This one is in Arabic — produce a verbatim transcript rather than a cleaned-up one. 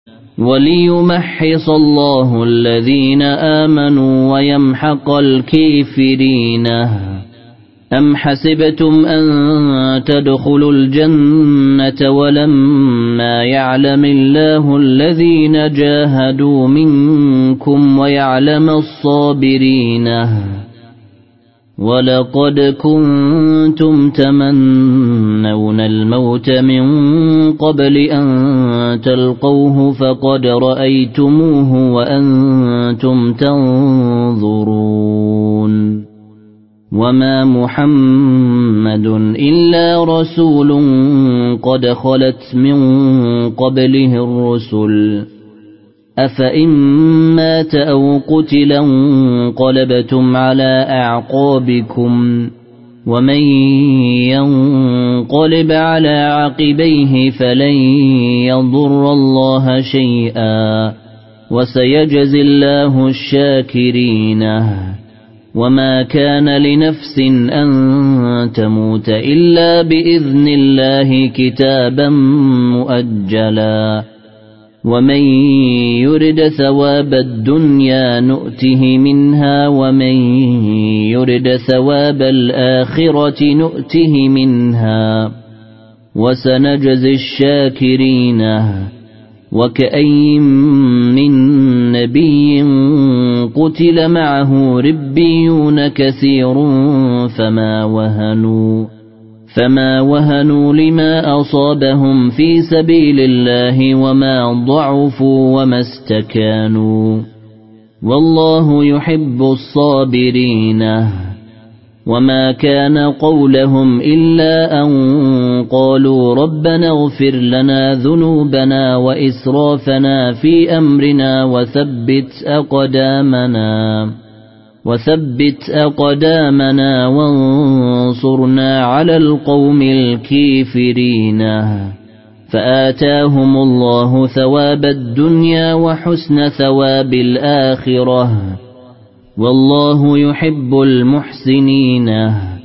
وليمحص الله الذين آمنوا ويمحق الكافرين. أم حسبتم أن تدخلوا الجنة ولما يعلم الله الذين جاهدوا منكم ويعلم الصابرين؟ ولقد كنتم تمنون الموت من قبل أن تلقوه فقد رأيتموه وأنتم تنظرون. وما محمد إلا رسول قد خلت من قبله الرسل أفإن مات أو قتلا انقلبتم على أعقابكم ومن ينقلب على عقبيه فلن يضر الله شيئا وسيجزي الله الشاكرين. وما كان لنفس أن تموت إلا بإذن الله كتابا مؤجلا. ومن يرد ثواب الدنيا نؤته منها ومن يرد ثواب الآخرة نؤته منها وسنجزي الشاكرين. وكأي من نبي قتل معه ربيون كثير فما وهنوا فما وهنوا لما أصابهم في سبيل الله وما ضعفوا وما استكانوا والله يحب الصابرين. وما كان قولهم إلا أن قالوا ربنا اغفر لنا ذنوبنا وإسرافنا في أمرنا وثبت أقدامنا وثبت أقدامنا وانصرنا على القوم الكافرين. فآتاهم الله ثواب الدنيا وحسن ثواب الآخرة والله يحب المحسنين.